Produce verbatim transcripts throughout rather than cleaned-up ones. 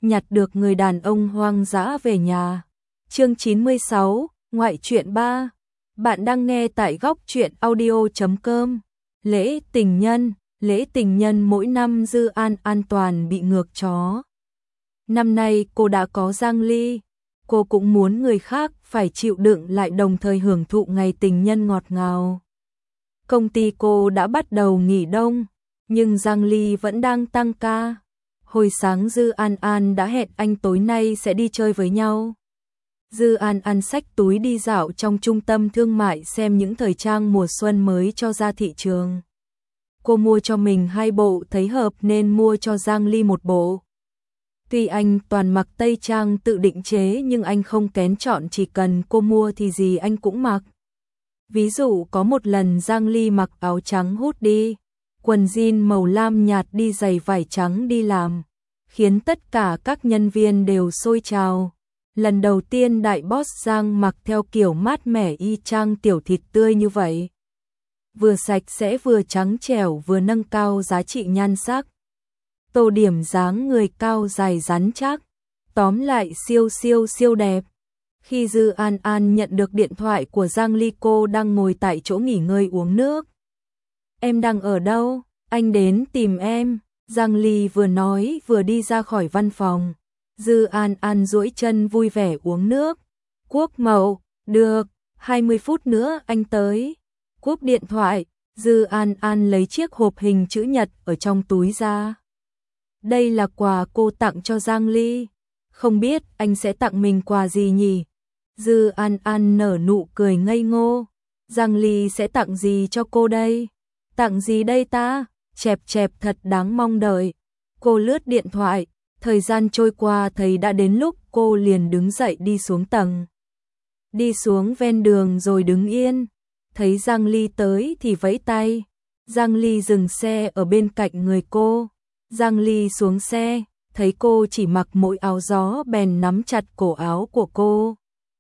nhặt được người đàn ông hoang dã về nhà. Chương chín mươi sáu, ngoại truyện ba. Bạn đang nghe tại góc truyện audio chấm com. Lễ tình nhân, lễ tình nhân mỗi năm Dư An an toàn bị ngược chó. Năm nay cô đã có Giang Ly, cô cũng muốn người khác phải chịu đựng lại đồng thời hưởng thụ ngày tình nhân ngọt ngào. Công ty cô đã bắt đầu nghỉ đông, nhưng Giang Ly vẫn đang tăng ca. Hồi sáng Dư An An đã hẹn anh tối nay sẽ đi chơi với nhau. Dư An An xách túi đi dạo trong trung tâm thương mại xem những thời trang mùa xuân mới cho ra thị trường. Cô mua cho mình hai bộ thấy hợp nên mua cho Giang Ly một bộ. Tuy anh toàn mặc tây trang tự định chế nhưng anh không kén chọn, chỉ cần cô mua thì gì anh cũng mặc. Ví dụ có một lần Giang Ly mặc áo trắng hoodie, quần jean màu lam nhạt đi giày vải trắng đi làm, khiến tất cả các nhân viên đều xôi trào. Lần đầu tiên đại boss Giang mặc theo kiểu mát mẻ y chang tiểu thịt tươi như vậy. Vừa sạch sẽ vừa trắng trẻo vừa nâng cao giá trị nhan sắc. Tô điểm dáng người cao dài rắn chắc. Tóm lại siêu siêu siêu đẹp. Khi Dư An An nhận được điện thoại của Giang Ly, cô đang ngồi tại chỗ nghỉ ngơi uống nước. Em đang ở đâu? Anh đến tìm em. Giang Ly vừa nói vừa đi ra khỏi văn phòng. Dư An An duỗi chân vui vẻ uống nước. Quốc Mậu, được, hai mươi phút nữa anh tới. Cúp điện thoại, Dư An An lấy chiếc hộp hình chữ nhật ở trong túi ra. Đây là quà cô tặng cho Giang Ly. Không biết anh sẽ tặng mình quà gì nhỉ? Dư An An nở nụ cười ngây ngô. Giang Ly sẽ tặng gì cho cô đây? Tặng gì đây ta? Chẹp chẹp thật đáng mong đợi. Cô lướt điện thoại. Thời gian trôi qua thấy đã đến lúc, cô liền đứng dậy đi xuống tầng. Đi xuống ven đường rồi đứng yên. Thấy Giang Ly tới thì vẫy tay. Giang Ly dừng xe ở bên cạnh người cô. Giang Ly xuống xe, thấy cô chỉ mặc mỗi áo gió bèn nắm chặt cổ áo của cô.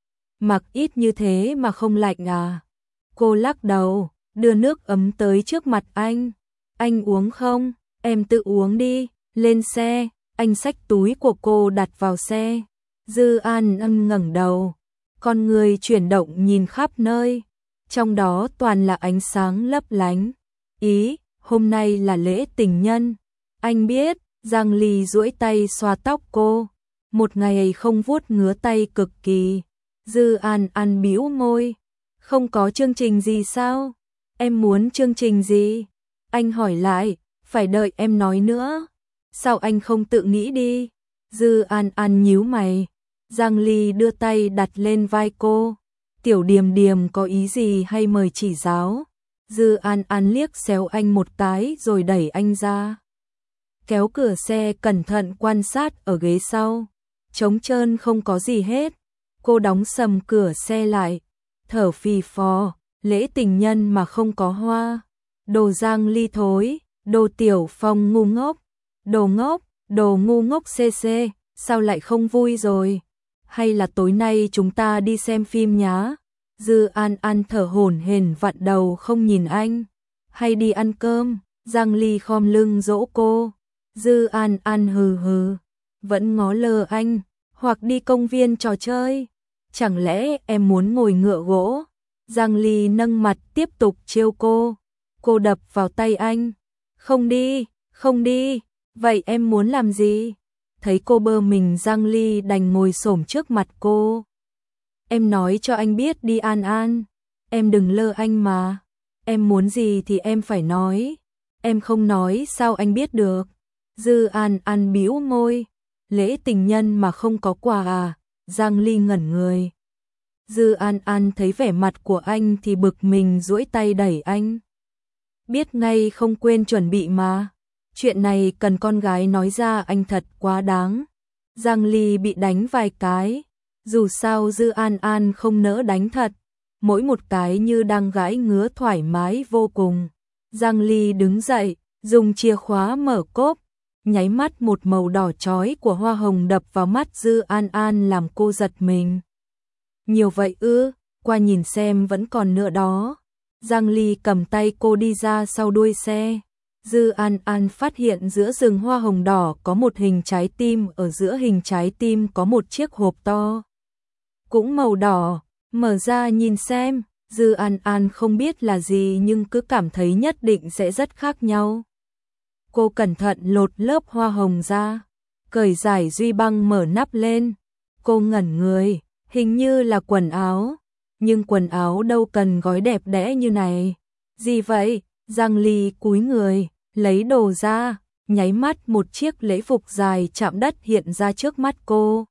Mặc ít như thế mà không lạnh à? Cô lắc đầu, đưa nước ấm tới trước mặt anh. Anh uống không? Em tự uống đi. Lên xe. Anh xách túi của cô đặt vào xe. Dư An An ngẩng đầu, con người chuyển động nhìn khắp nơi, trong đó toàn là ánh sáng lấp lánh. Ý, hôm nay là lễ tình nhân. Anh biết. Giang Ly duỗi tay xoa tóc cô. Một ngày không vuốt ngứa tay cực kỳ. Dư An An bĩu môi. Không có chương trình gì sao? Em muốn chương trình gì? Anh hỏi lại, phải đợi em nói nữa. Sao anh không tự nghĩ đi? Dư An An nhíu mày. Giang Ly đưa tay đặt lên vai cô. Tiểu Điềm Điềm có ý gì hay mời chỉ giáo? Dư An An liếc xéo anh một cái rồi đẩy anh ra. Kéo cửa xe cẩn thận quan sát ở ghế sau. Trống trơn không có gì hết. Cô đóng sầm cửa xe lại. Thở phì phò. Lễ tình nhân mà không có hoa. Đồ Giang Ly thối. Đồ Tiểu Phong ngu ngốc. Đồ ngốc, đồ ngu ngốc xê xê, sao lại không vui rồi? Hay là tối nay chúng ta đi xem phim nhá? Dư An An thở hổn hển vặn đầu không nhìn anh. Hay đi ăn cơm? Giang Ly khom lưng dỗ cô. Dư An An hừ hừ, vẫn ngó lơ anh. Hoặc đi công viên trò chơi. Chẳng lẽ em muốn ngồi ngựa gỗ? Giang Ly nâng mặt tiếp tục trêu cô. Cô đập vào tay anh. Không đi, không đi. Vậy em muốn làm gì? Thấy cô bơ mình, Giang Ly đành ngồi xổm trước mặt cô. Em nói cho anh biết đi An An. Em đừng lơ anh mà. Em muốn gì thì em phải nói. Em không nói sao anh biết được? Dư An An bĩu môi. Lễ tình nhân mà không có quà à? Giang Ly ngẩn người. Dư An An thấy vẻ mặt của anh thì bực mình duỗi tay đẩy anh. Biết ngay không quên chuẩn bị mà. Chuyện này cần con gái nói ra, anh thật quá đáng. Giang Ly bị đánh vài cái. Dù sao Dư An An không nỡ đánh thật. Mỗi một cái như đang gãi ngứa thoải mái vô cùng. Giang Ly đứng dậy, dùng chìa khóa mở cốp. Nháy mắt một màu đỏ chói của hoa hồng đập vào mắt Dư An An làm cô giật mình. Nhiều vậy ư? Qua nhìn xem vẫn còn nữa đó. Giang Ly cầm tay cô đi ra sau đuôi xe. Dư An An phát hiện giữa rừng hoa hồng đỏ có một hình trái tim, ở giữa hình trái tim có một chiếc hộp to, cũng màu đỏ, mở ra nhìn xem. Dư An An không biết là gì nhưng cứ cảm thấy nhất định sẽ rất khác nhau. Cô cẩn thận lột lớp hoa hồng ra, cởi giải duy băng mở nắp lên. Cô ngẩn người, hình như là quần áo, nhưng quần áo đâu cần gói đẹp đẽ như này. Gì vậy? Giang Ly cúi người, lấy đồ ra, nháy mắt một chiếc lễ phục dài chạm đất hiện ra trước mắt cô.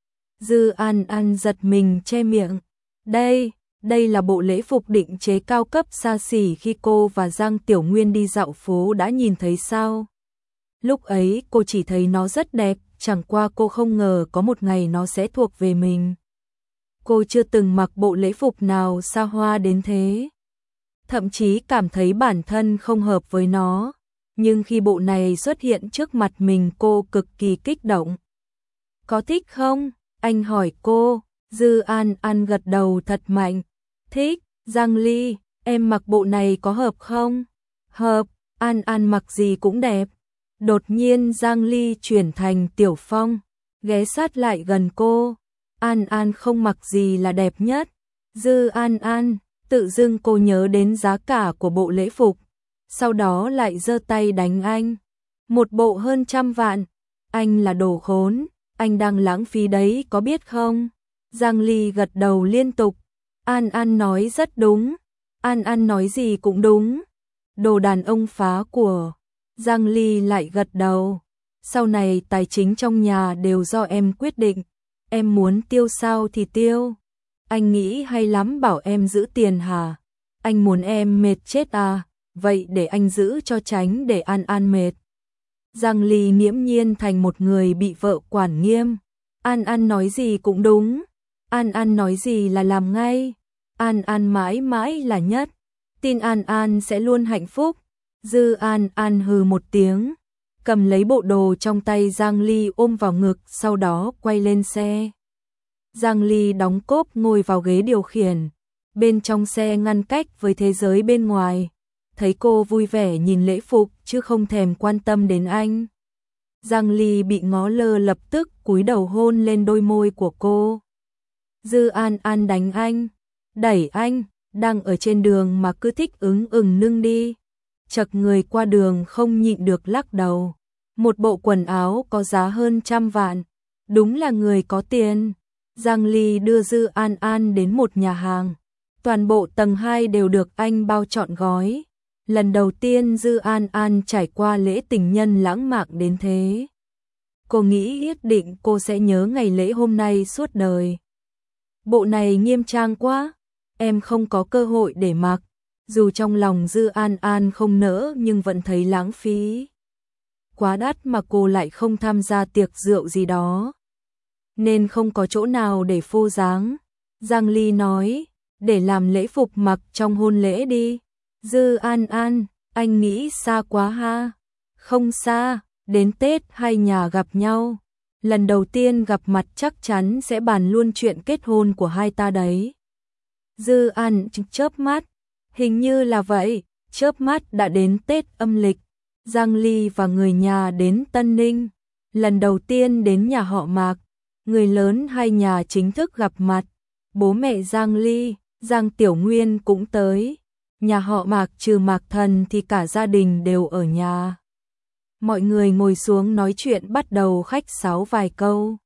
Dư An An giật mình che miệng. Đây, đây là bộ lễ phục định chế cao cấp xa xỉ khi cô và Giang Tiểu Nguyên đi dạo phố đã nhìn thấy sao? Lúc ấy cô chỉ thấy nó rất đẹp, chẳng qua cô không ngờ có một ngày nó sẽ thuộc về mình. Cô chưa từng mặc bộ lễ phục nào xa hoa đến thế. Thậm chí cảm thấy bản thân không hợp với nó. Nhưng khi bộ này xuất hiện trước mặt mình cô cực kỳ kích động. Có thích không? Anh hỏi cô. Dư An An gật đầu thật mạnh. Thích. Giang Ly, em mặc bộ này có hợp không? Hợp. An An mặc gì cũng đẹp. Đột nhiên Giang Ly chuyển thành Tiểu Phong, ghé sát lại gần cô. An An không mặc gì là đẹp nhất. Dư An An, tự dưng cô nhớ đến giá cả của bộ lễ phục, sau đó lại giơ tay đánh anh. Một bộ hơn trăm vạn, anh là đồ khốn, anh đang lãng phí đấy có biết không? Giang Ly gật đầu liên tục. An An nói rất đúng, An An nói gì cũng đúng. Đồ đàn ông phá của. Giang Ly lại gật đầu. Sau này tài chính trong nhà đều do em quyết định. Em muốn tiêu sao thì tiêu. Anh nghĩ hay lắm bảo em giữ tiền hả? Anh muốn em mệt chết à? Vậy để anh giữ cho tránh để An An mệt. Giang Ly nghiễm nhiên thành một người bị vợ quản nghiêm. An An nói gì cũng đúng. An An nói gì là làm ngay. An An mãi mãi là nhất. Tin An An sẽ luôn hạnh phúc. Dư An An hừ một tiếng, cầm lấy bộ đồ trong tay Giang Ly ôm vào ngực, sau đó quay lên xe. Giang Ly đóng cốp ngồi vào ghế điều khiển, bên trong xe ngăn cách với thế giới bên ngoài. Thấy cô vui vẻ nhìn lễ phục chứ không thèm quan tâm đến anh. Giang Ly bị ngó lơ lập tức cúi đầu hôn lên đôi môi của cô. Dư An An đánh anh, đẩy anh, đang ở trên đường mà cứ thích ứng ừng nưng đi. Chật người qua đường không nhịn được lắc đầu. Một bộ quần áo có giá hơn trăm vạn. Đúng là người có tiền. Giang Ly đưa Dư An An đến một nhà hàng. Toàn bộ tầng hai đều được anh bao trọn gói. Lần đầu tiên Dư An An trải qua lễ tình nhân lãng mạn đến thế. Cô nghĩ nhất định cô sẽ nhớ ngày lễ hôm nay suốt đời. Bộ này nghiêm trang quá. Em không có cơ hội để mặc. Dù trong lòng Dư An An không nỡ nhưng vẫn thấy lãng phí. Quá đắt mà cô lại không tham gia tiệc rượu gì đó. Nên không có chỗ nào để phô dáng. Giang Ly nói, để làm lễ phục mặc trong hôn lễ đi. Dư An An, anh nghĩ xa quá ha. Không xa, đến Tết hai nhà gặp nhau. Lần đầu tiên gặp mặt chắc chắn sẽ bàn luôn chuyện kết hôn của hai ta đấy. Dư An chớp mắt. Hình như là vậy, chớp mắt đã đến Tết âm lịch. Giang Ly và người nhà đến Tân Ninh. Lần đầu tiên đến nhà họ Mạc, người lớn hai nhà chính thức gặp mặt. Bố mẹ Giang Ly, Giang Tiểu Nguyên cũng tới. Nhà họ Mạc trừ Mạc Thần thì cả gia đình đều ở nhà. Mọi người ngồi xuống nói chuyện, bắt đầu khách sáo vài câu.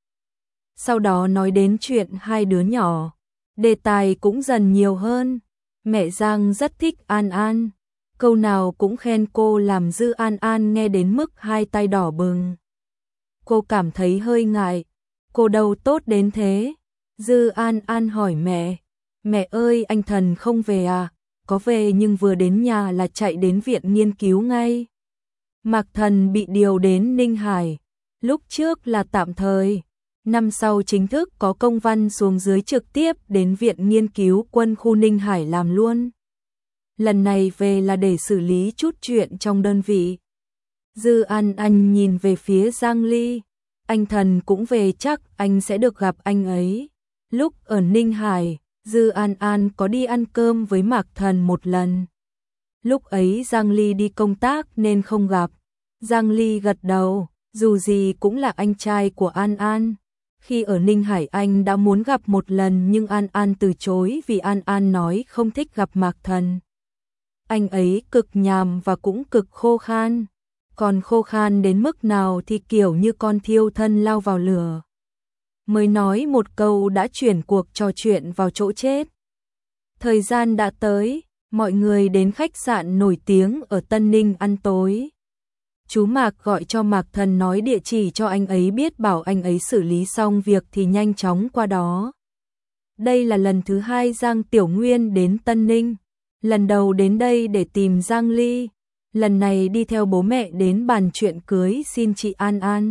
Sau đó nói đến chuyện hai đứa nhỏ. Đề tài cũng dần nhiều hơn. Mẹ Giang rất thích An An, câu nào cũng khen cô làm Dư An An nghe đến mức hai tay đỏ bừng. Cô cảm thấy hơi ngại, cô đâu tốt đến thế. Dư An An hỏi mẹ, mẹ ơi anh Thần không về à? Có về nhưng vừa đến nhà là chạy đến viện nghiên cứu ngay. Mạc Thần bị điều đến Ninh Hải, lúc trước là tạm thời. Năm sau chính thức có công văn xuống dưới trực tiếp đến Viện Nghiên cứu Quân khu Ninh Hải làm luôn. Lần này về là để xử lý chút chuyện trong đơn vị. Dư An An nhìn về phía Giang Ly. Anh Thần cũng về chắc anh sẽ được gặp anh ấy. Lúc ở Ninh Hải, Dư An An có đi ăn cơm với Mạc Thần một lần. Lúc ấy Giang Ly đi công tác nên không gặp. Giang Ly gật đầu, dù gì cũng là anh trai của An An. Khi ở Ninh Hải anh đã muốn gặp một lần nhưng An An từ chối vì An An nói không thích gặp Mạc Thần. Anh ấy cực nhàm và cũng cực khô khan. Còn khô khan đến mức nào thì kiểu như con thiêu thân lao vào lửa. Mới nói một câu đã chuyển cuộc trò chuyện vào chỗ chết. Thời gian đã tới, mọi người đến khách sạn nổi tiếng ở Tân Ninh ăn tối. Chú Mạc gọi cho Mạc Thần nói địa chỉ cho anh ấy biết, bảo anh ấy xử lý xong việc thì nhanh chóng qua đó. Đây là lần thứ hai Giang Tiểu Nguyên đến Tân Ninh. Lần đầu đến đây để tìm Giang Ly. Lần này đi theo bố mẹ đến bàn chuyện cưới xin chị An An.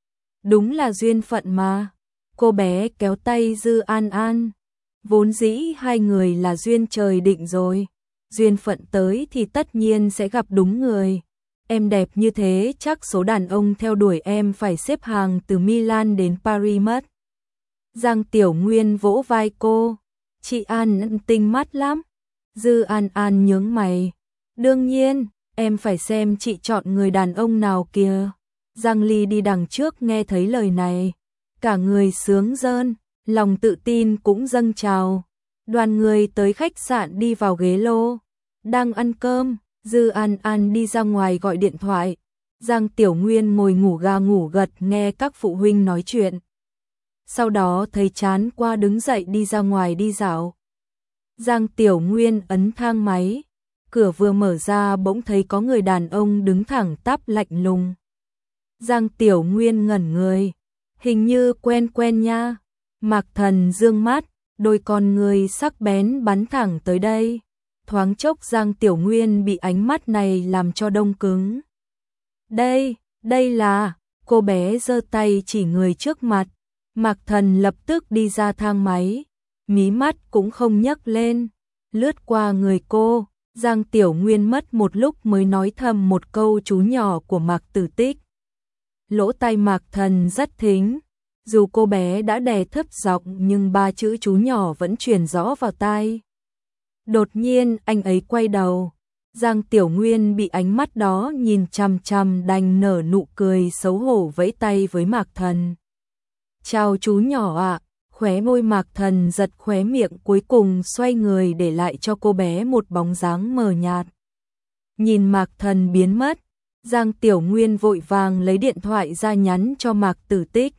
Đúng là duyên phận mà. Cô bé kéo tay Dư An An. Vốn dĩ hai người là duyên trời định rồi. Duyên phận tới thì tất nhiên sẽ gặp đúng người. Em đẹp như thế chắc số đàn ông theo đuổi em phải xếp hàng từ Milan đến Paris mất. Giang Tiểu Nguyên vỗ vai cô. Chị An tinh mắt lắm. Dư An An nhướng mày. Đương nhiên, em phải xem chị chọn người đàn ông nào kìa. Giang Ly đi đằng trước nghe thấy lời này. Cả người sướng rơn, lòng tự tin cũng dâng trào. Đoàn người tới khách sạn đi vào ghế lô. Đang ăn cơm, Dư An An đi ra ngoài gọi điện thoại. Giang Tiểu Nguyên ngồi ngủ ga ngủ gật nghe các phụ huynh nói chuyện. Sau đó thấy chán qua đứng dậy đi ra ngoài đi dạo. Giang Tiểu Nguyên ấn thang máy. Cửa vừa mở ra bỗng thấy có người đàn ông đứng thẳng tắp lạnh lùng. Giang Tiểu Nguyên ngẩn người. Hình như quen quen nha. Mạc Thần dương mắt, đôi con người sắc bén bắn thẳng tới đây. Thoáng chốc Giang Tiểu Nguyên bị ánh mắt này làm cho đông cứng. Đây, đây là, cô bé giơ tay chỉ người trước mặt. Mạc Thần lập tức đi ra thang máy, mí mắt cũng không nhấc lên, lướt qua người cô. Giang Tiểu Nguyên mất một lúc mới nói thầm một câu chú nhỏ của Mạc Tử Tích. Lỗ tai Mạc Thần rất thính, dù cô bé đã đè thấp giọng nhưng ba chữ chú nhỏ vẫn truyền rõ vào tai. Đột nhiên anh ấy quay đầu, Giang Tiểu Nguyên bị ánh mắt đó nhìn chằm chằm đành nở nụ cười xấu hổ vẫy tay với Mạc Thần. Chào chú nhỏ ạ. Khóe môi Mạc Thần giật khóe miệng cuối cùng xoay người để lại cho cô bé một bóng dáng mờ nhạt. Nhìn Mạc Thần biến mất, Giang Tiểu Nguyên vội vàng lấy điện thoại ra nhắn cho Mạc Tử Tích.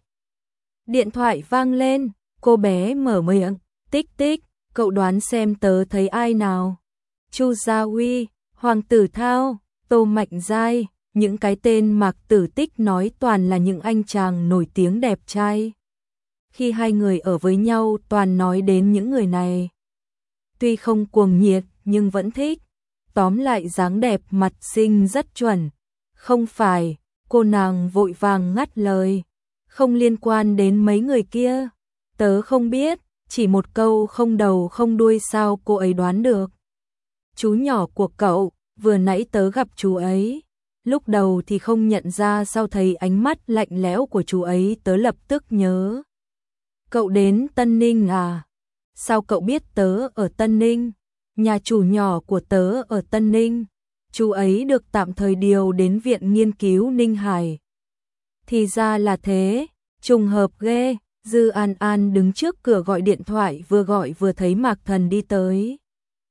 Điện thoại vang lên, cô bé mở miệng, tích tích, cậu đoán xem tớ thấy ai nào? Chu Gia Huy, Hoàng Tử Thao, Tô Mạnh Giai, những cái tên Mạc Tử Tích nói toàn là những anh chàng nổi tiếng đẹp trai. Khi hai người ở với nhau toàn nói đến những người này. Tuy không cuồng nhiệt nhưng vẫn thích. Tóm lại dáng đẹp mặt xinh rất chuẩn. Không phải, cô nàng vội vàng ngắt lời. Không liên quan đến mấy người kia. Tớ không biết, chỉ một câu không đầu không đuôi sao cô ấy đoán được. Chú nhỏ của cậu, vừa nãy tớ gặp chú ấy. Lúc đầu thì không nhận ra, sau thấy ánh mắt lạnh lẽo của chú ấy tớ lập tức nhớ. Cậu đến Tân Ninh à? Sao cậu biết tớ ở Tân Ninh? Nhà chủ nhỏ của tớ ở Tân Ninh. Chú ấy được tạm thời điều đến Viện Nghiên cứu Ninh Hải. Thì ra là thế, trùng hợp ghê. Dư An An đứng trước cửa gọi điện thoại, vừa gọi vừa thấy Mạc Thần đi tới.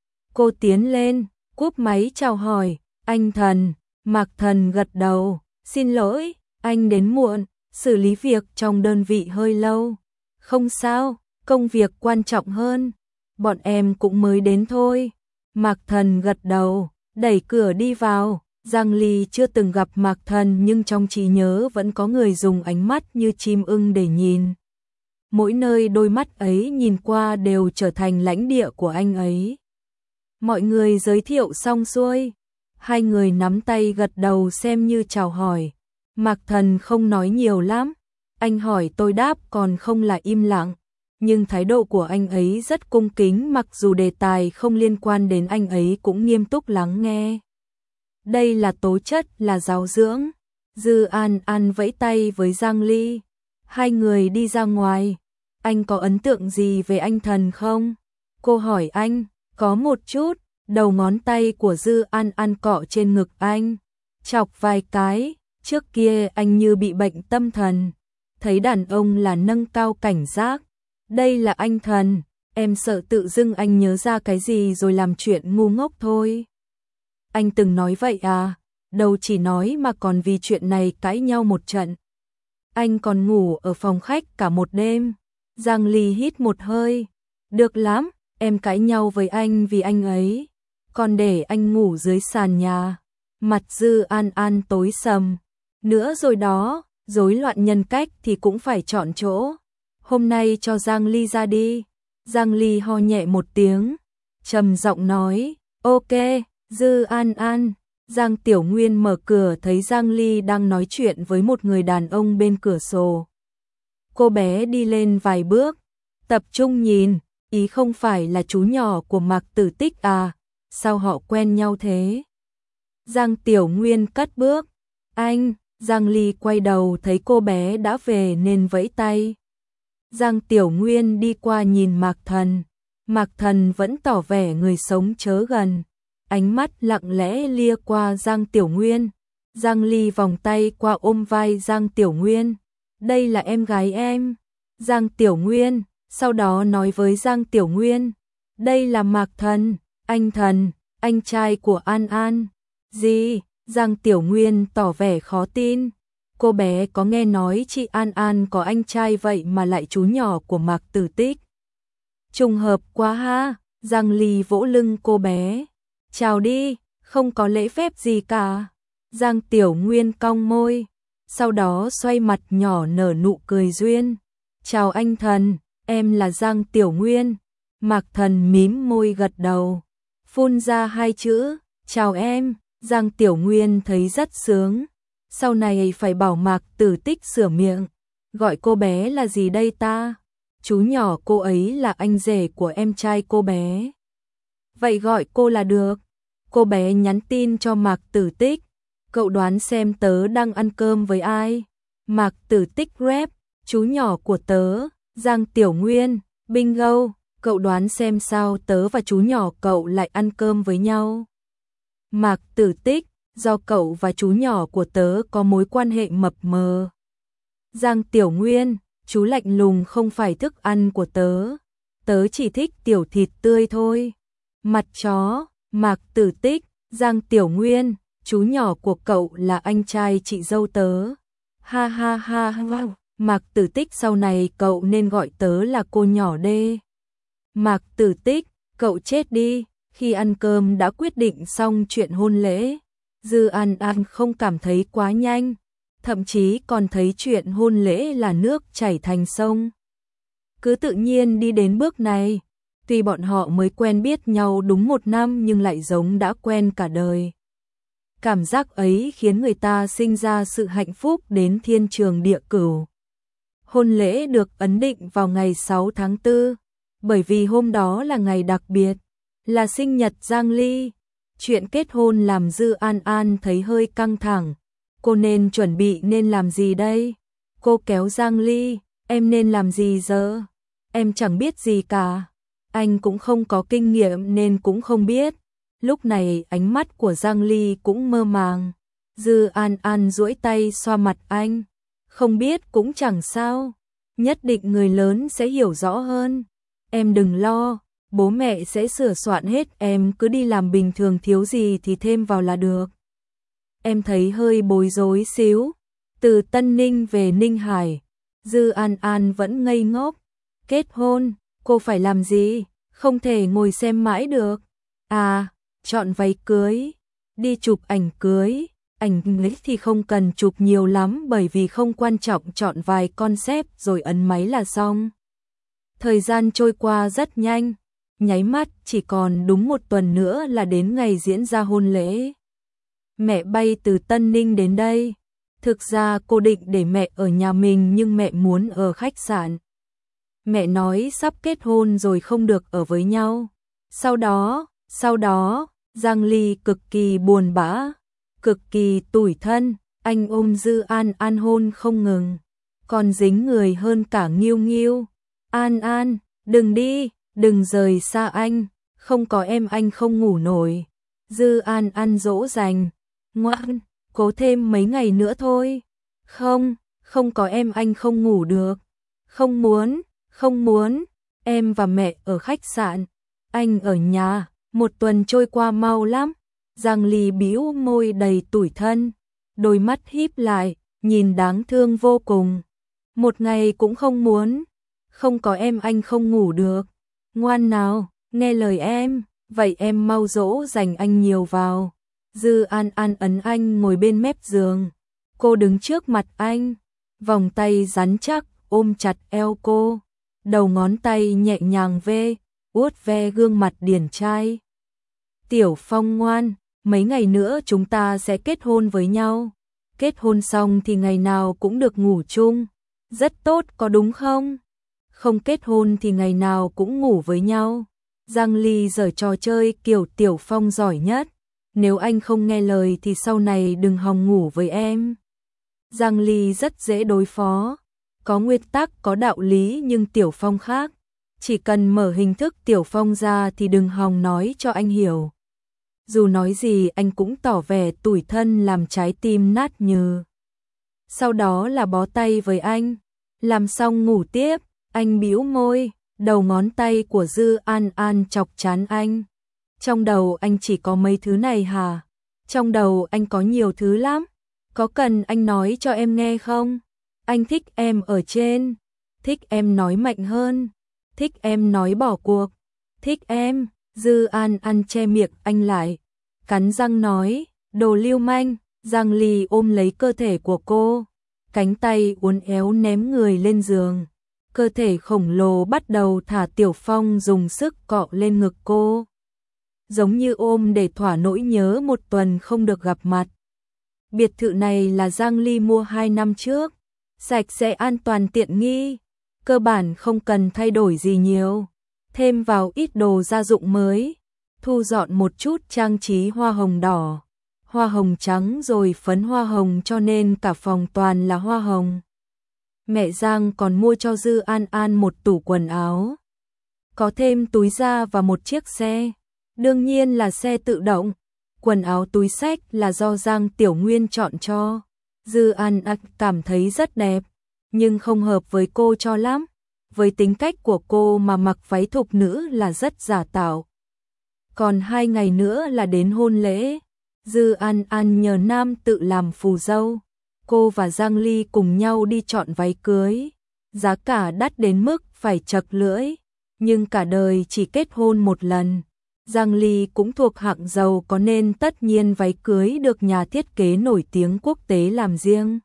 Cô tiến lên, cúp máy chào hỏi, anh Thần. Mạc Thần gật đầu, xin lỗi, anh đến muộn, xử lý việc trong đơn vị hơi lâu. Không sao, công việc quan trọng hơn. Bọn em cũng mới đến thôi. Mạc Thần gật đầu, đẩy cửa đi vào. Giang Ly chưa từng gặp Mạc Thần nhưng trong trí nhớ vẫn có người dùng ánh mắt như chim ưng để nhìn. Mỗi nơi đôi mắt ấy nhìn qua đều trở thành lãnh địa của anh ấy. Mọi người giới thiệu xong xuôi. Hai người nắm tay gật đầu xem như chào hỏi. Mạc Thần không nói nhiều lắm. Anh hỏi tôi đáp còn không là im lặng. Nhưng thái độ của anh ấy rất cung kính, mặc dù đề tài không liên quan đến anh ấy cũng nghiêm túc lắng nghe. Đây là tố chất, là giáo dưỡng. Dư An An vẫy tay với Giang Ly. Hai người đi ra ngoài. Anh có ấn tượng gì về anh Thần không? Cô hỏi anh. Có một chút. Đầu ngón tay của Dư An An cọ trên ngực anh, chọc vài cái. Trước kia anh như bị bệnh tâm thần, thấy đàn ông là nâng cao cảnh giác. Đây là anh thần, em sợ tự dưng anh nhớ ra cái gì rồi làm chuyện ngu ngốc thôi. Anh từng nói vậy à? Đâu chỉ nói mà còn vì chuyện này cãi nhau một trận. Anh còn ngủ ở phòng khách cả một đêm. Giang Ly hít một hơi. Được lắm, em cãi nhau với anh vì anh ấy, còn để anh ngủ dưới sàn nhà. Mặt Dư An An tối sầm. Nữa rồi đó, rối loạn nhân cách thì cũng phải chọn chỗ. Hôm nay cho Giang Ly ra đi. Giang Ly ho nhẹ một tiếng, trầm giọng nói, ok, Dư An An. Giang Tiểu Nguyên mở cửa thấy Giang Ly đang nói chuyện với một người đàn ông bên cửa sổ. Cô bé đi lên vài bước, tập trung nhìn, ý không phải là chú nhỏ của Mạc Tử Tích à, sao họ quen nhau thế? Giang Tiểu Nguyên cất bước, anh. Giang Ly quay đầu thấy cô bé đã về nên vẫy tay. Giang Tiểu Nguyên đi qua nhìn Mạc Thần. Mạc Thần vẫn tỏ vẻ người sống chớ gần. Ánh mắt lặng lẽ lia qua Giang Tiểu Nguyên. Giang Ly vòng tay qua ôm vai Giang Tiểu Nguyên. Đây là em gái em. Giang Tiểu Nguyên, sau đó nói với Giang Tiểu Nguyên. Đây là Mạc Thần, anh Thần, anh trai của An An. Gì? Giang Tiểu Nguyên tỏ vẻ khó tin. Cô bé có nghe nói chị An An có anh trai vậy mà lại chú nhỏ của Mạc Tử Tích. Trùng hợp quá ha. Giang Ly vỗ lưng cô bé. Chào đi, không có lễ phép gì cả. Giang Tiểu Nguyên cong môi, sau đó xoay mặt nhỏ nở nụ cười duyên. Chào anh Thần, em là Giang Tiểu Nguyên. Mạc Thần mím môi gật đầu, phun ra hai chữ, chào em. Giang Tiểu Nguyên thấy rất sướng. Sau này phải bảo Mạc Tử Tích sửa miệng. Gọi cô bé là gì đây ta? Chú nhỏ cô ấy là anh rể của em trai cô bé. Vậy gọi cô là được. Cô bé nhắn tin cho Mạc Tử Tích. Cậu đoán xem tớ đang ăn cơm với ai? Mạc Tử Tích rep, chú nhỏ của tớ. Giang Tiểu Nguyên, bingo. Cậu đoán xem sao tớ và chú nhỏ cậu lại ăn cơm với nhau? Mạc Tử Tích, do cậu và chú nhỏ của tớ có mối quan hệ mập mờ. Giang Tiểu Nguyên, chú lạnh lùng không phải thức ăn của tớ. Tớ chỉ thích tiểu thịt tươi thôi. Mặt chó. Mạc Tử Tích, Giang Tiểu Nguyên, chú nhỏ của cậu là anh trai chị dâu tớ. Ha ha ha ha. Mạc Tử Tích, sau này cậu nên gọi tớ là cô nhỏ đê. Mạc Tử Tích, cậu chết đi. Khi ăn cơm đã quyết định xong chuyện hôn lễ. Dư An An không cảm thấy quá nhanh, thậm chí còn thấy chuyện hôn lễ là nước chảy thành sông. Cứ tự nhiên đi đến bước này. Tuy bọn họ mới quen biết nhau đúng một năm nhưng lại giống đã quen cả đời. Cảm giác ấy khiến người ta sinh ra sự hạnh phúc đến thiên trường địa cửu. Hôn lễ được ấn định vào ngày sáu tháng tư, bởi vì hôm đó là ngày đặc biệt, là sinh nhật Giang Ly. Chuyện kết hôn làm Dư An An thấy hơi căng thẳng. Cô nên chuẩn bị nên làm gì đây? Cô kéo Giang Ly, em nên làm gì giờ? Em chẳng biết gì cả. Anh cũng không có kinh nghiệm nên cũng không biết. Lúc này ánh mắt của Giang Ly cũng mơ màng. Dư An An duỗi tay xoa mặt anh. Không biết cũng chẳng sao. Nhất định người lớn sẽ hiểu rõ hơn. Em đừng lo, bố mẹ sẽ sửa soạn hết, em cứ đi làm bình thường, thiếu gì thì thêm vào là được. Em thấy hơi bối rối xíu. Từ Tân Ninh về Ninh Hải, Dư An An vẫn ngây ngốc. Kết hôn, cô phải làm gì? Không thể ngồi xem mãi được. À, chọn váy cưới, đi chụp ảnh cưới. Ảnh lấy thì không cần chụp nhiều lắm bởi vì không quan trọng, chọn vài concept rồi ấn máy là xong. Thời gian trôi qua rất nhanh, nháy mắt chỉ còn đúng một tuần nữa là đến ngày diễn ra hôn lễ. Mẹ bay từ Tân Ninh đến đây. Thực ra cô định để mẹ ở nhà mình nhưng mẹ muốn ở khách sạn. Mẹ nói sắp kết hôn rồi không được ở với nhau. Sau đó, sau đó, Giang Ly cực kỳ buồn bã, cực kỳ tủi thân, anh ôm Dư An An hôn không ngừng, còn dính người hơn cả Nghiêu Nghiêu. An An, đừng đi, đừng rời xa anh, Không có em anh không ngủ nổi. Dư An An dỗ dành. Ngoan, cố thêm mấy ngày nữa thôi. Không, không có em anh không ngủ được. Không muốn, không muốn. Em và mẹ ở khách sạn, anh ở nhà. Một tuần trôi qua mau lắm. Giang Ly bĩu môi đầy tủi thân, đôi mắt híp lại, nhìn đáng thương vô cùng. Một ngày cũng không muốn. Không có em anh không ngủ được. Ngoan nào, nghe lời em, vậy em mau dỗ dành anh nhiều vào. Dư An An ấn anh ngồi bên mép giường. Cô đứng trước mặt anh, vòng tay rắn chắc ôm chặt eo cô, đầu ngón tay nhẹ nhàng ve, vuốt ve gương mặt điển trai. Tiểu Phong ngoan, mấy ngày nữa chúng ta sẽ kết hôn với nhau. Kết hôn xong thì ngày nào cũng được ngủ chung. Rất tốt có đúng không? Không kết hôn thì ngày nào cũng ngủ với nhau. Giang Ly giở trò chơi kiểu Tiểu Phong giỏi nhất. Nếu anh không nghe lời thì sau này đừng hòng ngủ với em. Giang Ly rất dễ đối phó. Có nguyên tắc, có đạo lý, nhưng Tiểu Phong khác. Chỉ cần mở hình thức Tiểu Phong ra thì đừng hòng nói cho anh hiểu. Dù nói gì anh cũng tỏ vẻ tủi thân làm trái tim nát nhừ. Sau đó là bó tay với anh. Làm xong ngủ tiếp, anh bĩu môi, đầu ngón tay của Dư An An chọc chán anh. Trong đầu anh chỉ có mấy thứ này hả? Trong đầu anh có nhiều thứ lắm. Có cần anh nói cho em nghe không? Anh thích em ở trên. Thích em nói mạnh hơn. Thích em nói bỏ cuộc. Thích em. Dư An An che miệng anh lại, cắn răng nói, đồ lưu manh. Giang Ly ôm lấy cơ thể của cô, cánh tay uốn éo ném người lên giường. Cơ thể khổng lồ bắt đầu thả Tiểu Phong dùng sức cọ lên ngực cô, giống như ôm để thỏa nỗi nhớ một tuần không được gặp mặt. Biệt thự này là Giang Ly mua hai năm trước, sạch sẽ an toàn tiện nghi, cơ bản không cần thay đổi gì nhiều. Thêm vào ít đồ gia dụng mới, thu dọn một chút trang trí hoa hồng đỏ, hoa hồng trắng rồi phấn hoa hồng, cho nên cả phòng toàn là hoa hồng. Mẹ Giang còn mua cho Dư An An một tủ quần áo, có thêm túi da và một chiếc xe, đương nhiên là xe tự động. Quần áo túi xách là do Giang Tiểu Nguyên chọn cho. Dư An An cảm thấy rất đẹp, nhưng không hợp với cô cho lắm. Với tính cách của cô mà mặc váy thục nữ là rất giả tạo. Còn hai ngày nữa là đến hôn lễ. Dư An An nhờ Nam tự làm phù dâu. Cô và Giang Ly cùng nhau đi chọn váy cưới. Giá cả đắt đến mức phải chật lưỡi. Nhưng cả đời chỉ kết hôn một lần. Giang Ly cũng thuộc hạng giàu có nên tất nhiên váy cưới được nhà thiết kế nổi tiếng quốc tế làm riêng.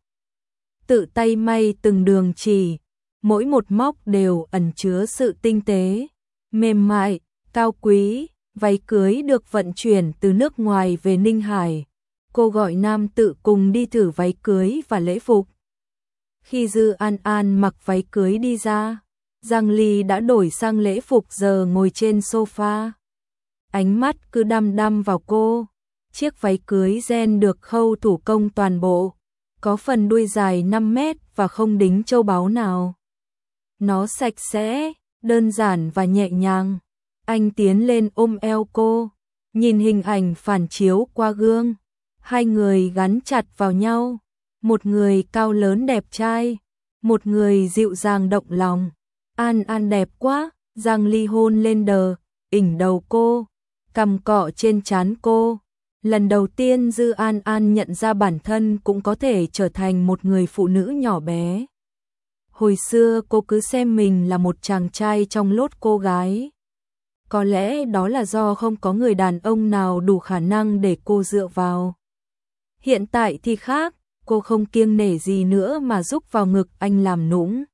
Tự tay may từng đường chỉ, mỗi một móc đều ẩn chứa sự tinh tế, mềm mại, cao quý. Váy cưới được vận chuyển từ nước ngoài về Ninh Hải. Cô gọi Nam tự cùng đi thử váy cưới và lễ phục. Khi Dư An An mặc váy cưới đi ra, Giang Ly đã đổi sang lễ phục, giờ ngồi trên sofa. Ánh mắt cứ đăm đăm vào cô. Chiếc váy cưới ren được khâu thủ công toàn bộ, có phần đuôi dài năm mét và không đính châu báu nào. Nó sạch sẽ, đơn giản và nhẹ nhàng. Anh tiến lên ôm eo cô, nhìn hình ảnh phản chiếu qua gương. Hai người gắn chặt vào nhau, một người cao lớn đẹp trai, một người dịu dàng động lòng. An An đẹp quá. Giang Ly hôn lên đờ, ỉnh đầu cô, cằm cọ trên trán cô. Lần đầu tiên Dư An An nhận ra bản thân cũng có thể trở thành một người phụ nữ nhỏ bé. Hồi xưa cô cứ xem mình là một chàng trai trong lốt cô gái. Có lẽ đó là do không có người đàn ông nào đủ khả năng để cô dựa vào. Hiện tại thì khác, cô không kiêng nể gì nữa mà rúc vào ngực anh làm nũng.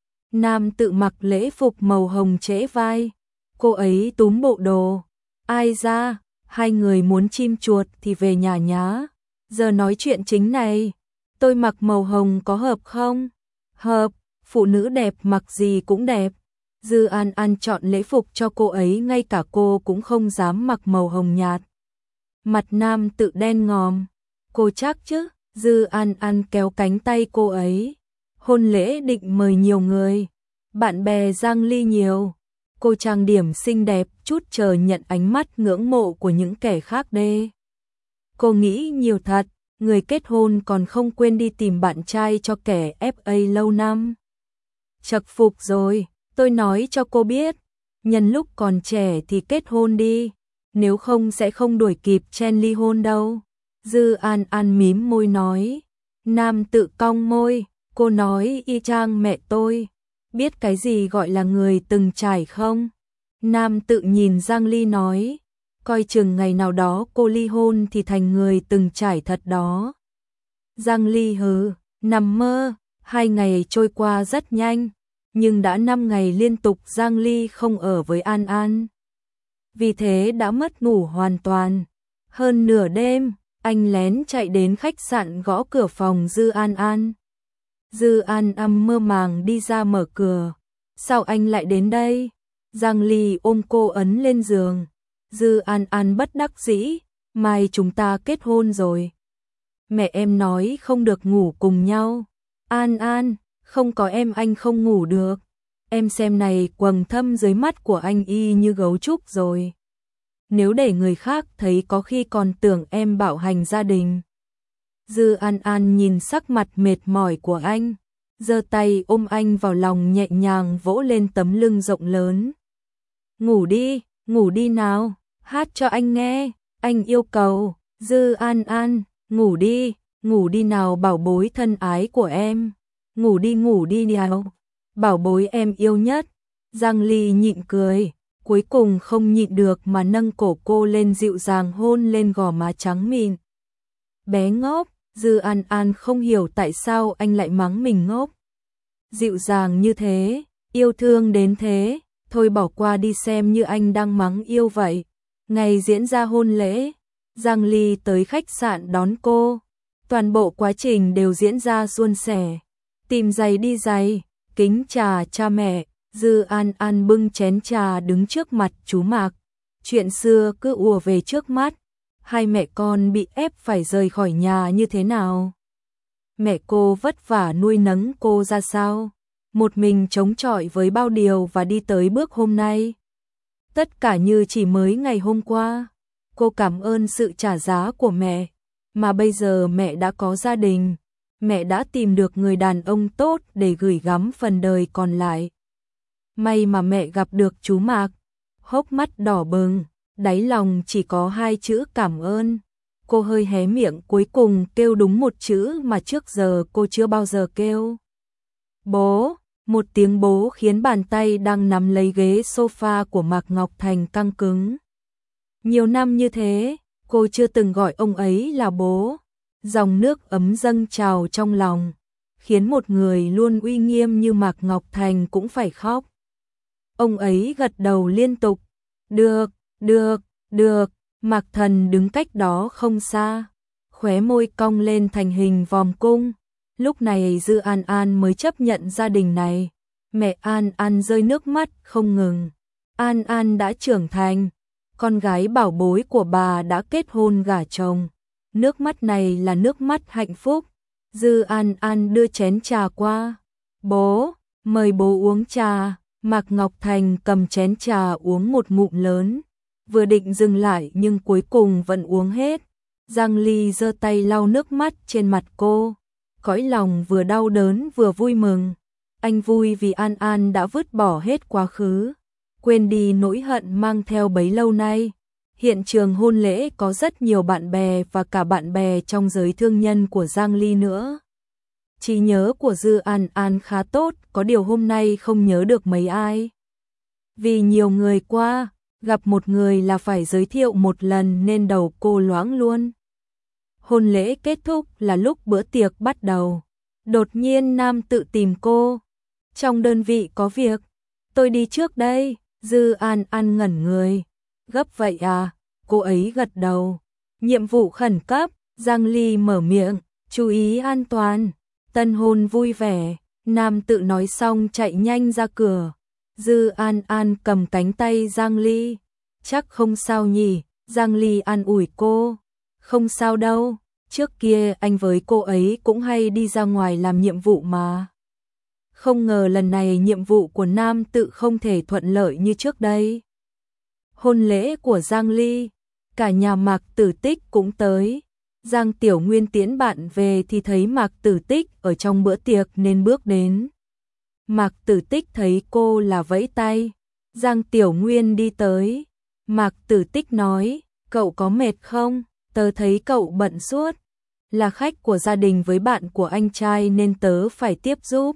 Nam tự mặc lễ phục màu hồng trễ vai, cô ấy túm bộ đồ. Ai ra, hai người muốn chim chuột thì về nhà nhá. Giờ nói chuyện chính này, tôi mặc màu hồng có hợp không? Hợp, phụ nữ đẹp mặc gì cũng đẹp. Dư An An chọn lễ phục cho cô ấy, ngay cả cô cũng không dám mặc màu hồng nhạt. Mặt Nam tự đen ngòm. Cô chắc chứ? Dư An An kéo cánh tay cô ấy. Hôn lễ định mời nhiều người, bạn bè Giang Ly nhiều. Cô trang điểm xinh đẹp chút chờ nhận ánh mắt ngưỡng mộ của những kẻ khác đê. Cô nghĩ nhiều thật, người kết hôn còn không quên đi tìm bạn trai cho kẻ ép a lâu năm. Chật phục rồi, tôi nói cho cô biết, nhân lúc còn trẻ thì kết hôn đi, nếu không sẽ không đuổi kịp chen ly hôn đâu. Dư An An mím môi nói. Nam tự cong môi, cô nói y chang mẹ tôi. Biết cái gì gọi là người từng trải không? Nam tự nhìn Giang Ly nói. Coi chừng ngày nào đó cô ly hôn thì thành người từng trải thật đó. Giang Ly hừ, nằm mơ. Hai ngày trôi qua rất nhanh, nhưng đã năm ngày liên tục Giang Ly không ở với An An. Vì thế đã mất ngủ hoàn toàn. Hơn nửa đêm, anh lén chạy đến khách sạn gõ cửa phòng Dư An An. Dư An An mơ màng đi ra mở cửa. Sao anh lại đến đây? Giang Ly ôm cô ấn lên giường. Dư An An bất đắc dĩ, mai chúng ta kết hôn rồi. Mẹ em nói không được ngủ cùng nhau. An An, không có em anh không ngủ được. Em xem này, quầng thâm dưới mắt của anh y như gấu trúc rồi. Nếu để người khác thấy có khi còn tưởng em bạo hành gia đình. Dư An An nhìn sắc mặt mệt mỏi của anh, giơ tay ôm anh vào lòng nhẹ nhàng vỗ lên tấm lưng rộng lớn. Ngủ đi, ngủ đi nào, hát cho anh nghe, anh yêu cầu. Dư An An, ngủ đi, ngủ đi nào bảo bối thân ái của em. Ngủ đi ngủ đi nào, bảo bối em yêu nhất. Giang Ly nhịn cười, cuối cùng không nhịn được mà nâng cổ cô lên dịu dàng hôn lên gò má trắng mịn. Bé ngốc, Dư An An không hiểu tại sao anh lại mắng mình ngốc. Dịu dàng như thế, yêu thương đến thế, thôi bỏ qua đi xem như anh đang mắng yêu vậy. Ngày diễn ra hôn lễ, Giang Ly tới khách sạn đón cô. Toàn bộ quá trình đều diễn ra suôn sẻ. Tìm giày đi giày, kính trà cha mẹ, Dư An An bưng chén trà đứng trước mặt chú Mạc. Chuyện xưa cứ ùa về trước mắt, hai mẹ con bị ép phải rời khỏi nhà như thế nào? Mẹ cô vất vả nuôi nấng cô ra sao? Một mình chống chọi với bao điều và đi tới bước hôm nay. Tất cả như chỉ mới ngày hôm qua. Cô cảm ơn sự trả giá của mẹ, mà bây giờ mẹ đã có gia đình. Mẹ đã tìm được người đàn ông tốt để gửi gắm phần đời còn lại. May mà mẹ gặp được chú Mạc. Hốc mắt đỏ bừng, đáy lòng chỉ có hai chữ cảm ơn. Cô hơi hé miệng cuối cùng kêu đúng một chữ mà trước giờ cô chưa bao giờ kêu. Bố, một tiếng bố khiến bàn tay đang nắm lấy ghế sofa của Mạc Ngọc Thành căng cứng. Nhiều năm như thế, cô chưa từng gọi ông ấy là bố. Dòng nước ấm dâng trào trong lòng, khiến một người luôn uy nghiêm như Mạc Ngọc Thành cũng phải khóc. Ông ấy gật đầu liên tục. Được, được, được. Mạc Thần đứng cách đó không xa, khóe môi cong lên thành hình vòm cung. Lúc này Dư An An mới chấp nhận gia đình này. Mẹ An An rơi nước mắt không ngừng. An An đã trưởng thành, con gái bảo bối của bà đã kết hôn gả chồng. Nước mắt này là nước mắt hạnh phúc. Dư An An đưa chén trà qua. Bố, mời bố uống trà. Mạc Ngọc Thành cầm chén trà uống một ngụm lớn. Vừa định dừng lại nhưng cuối cùng vẫn uống hết. Giang Ly giơ tay lau nước mắt trên mặt cô. Cõi lòng vừa đau đớn vừa vui mừng. Anh vui vì An An đã vứt bỏ hết quá khứ, quên đi nỗi hận mang theo bấy lâu nay. Hiện trường hôn lễ có rất nhiều bạn bè và cả bạn bè trong giới thương nhân của Giang Ly nữa. Trí nhớ của Dư An An khá tốt, có điều hôm nay không nhớ được mấy ai. Vì nhiều người qua, gặp một người là phải giới thiệu một lần nên đầu cô loãng luôn. Hôn lễ kết thúc là lúc bữa tiệc bắt đầu. Đột nhiên Nam tự tìm cô. Trong đơn vị có việc. Tôi đi trước đây. Dư An An ngẩn người. Gấp vậy à? Cô ấy gật đầu. Nhiệm vụ khẩn cấp. Giang Ly mở miệng. Chú ý an toàn. Tân hôn vui vẻ. Nam tự nói xong chạy nhanh ra cửa. Dư An An cầm cánh tay Giang Ly. Chắc không sao nhỉ? Giang Ly an ủi cô. Không sao đâu. Trước kia anh với cô ấy cũng hay đi ra ngoài làm nhiệm vụ mà. Không ngờ lần này nhiệm vụ của nam tự không thể thuận lợi như trước đây. Hôn lễ của Giang Ly, cả nhà Mạc Tử Tích cũng tới. Giang Tiểu Nguyên tiễn bạn về thì thấy Mạc Tử Tích ở trong bữa tiệc nên bước đến. Mạc Tử Tích thấy cô là vẫy tay. Giang Tiểu Nguyên đi tới. Mạc Tử Tích nói, cậu có mệt không? Tớ thấy cậu bận suốt. Là khách của gia đình với bạn của anh trai nên tớ phải tiếp giúp.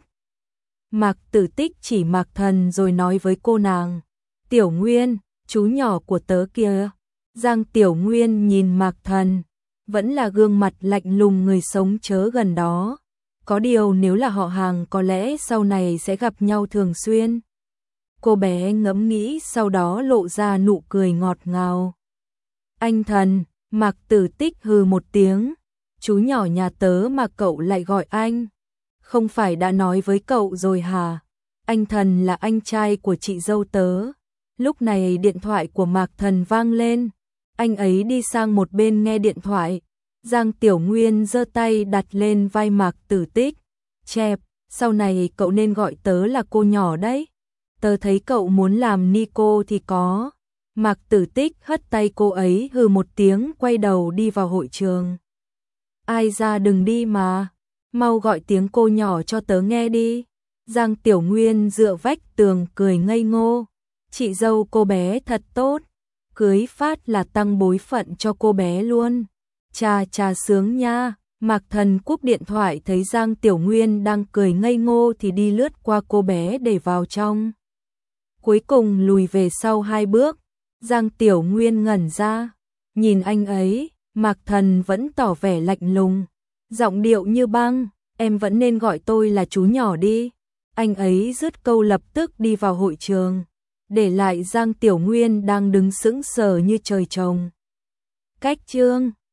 Mạc Tử Tích chỉ Mạc Thần rồi nói với cô nàng, Tiểu Nguyên, chú nhỏ của tớ kia. Giang Tiểu Nguyên nhìn Mạc Thần, vẫn là gương mặt lạnh lùng người sống chớ gần đó. Có điều nếu là họ hàng có lẽ sau này sẽ gặp nhau thường xuyên. Cô bé ngẫm nghĩ sau đó lộ ra nụ cười ngọt ngào. Anh Thần, Mạc Tử Tích hừ một tiếng, chú nhỏ nhà tớ mà cậu lại gọi anh. Không phải đã nói với cậu rồi hả? Anh Thần là anh trai của chị dâu tớ. Lúc này điện thoại của Mạc Thần vang lên. Anh ấy đi sang một bên nghe điện thoại. Giang Tiểu Nguyên giơ tay đặt lên vai Mạc Tử Tích. Chẹp, sau này cậu nên gọi tớ là cô nhỏ đấy. Tớ thấy cậu muốn làm ni cô thì có. Mạc Tử Tích hất tay cô ấy hừ một tiếng quay đầu đi vào hội trường. Ai ra đừng đi mà. Mau gọi tiếng cô nhỏ cho tớ nghe đi. Giang Tiểu Nguyên dựa vách tường cười ngây ngô. Chị dâu cô bé thật tốt. Cưới phát là tăng bối phận cho cô bé luôn. Chà chà sướng nha. Mạc Thần cúp điện thoại thấy Giang Tiểu Nguyên đang cười ngây ngô thì đi lướt qua cô bé để vào trong. Cuối cùng lùi về sau hai bước. Giang Tiểu Nguyên ngẩn ra. Nhìn anh ấy, Mạc Thần vẫn tỏ vẻ lạnh lùng. Giọng điệu như băng, em vẫn nên gọi tôi là chú nhỏ đi. Anh ấy dứt câu lập tức đi vào hội trường. Để lại Giang Tiểu Nguyên đang đứng sững sờ như trời trồng. Cách chương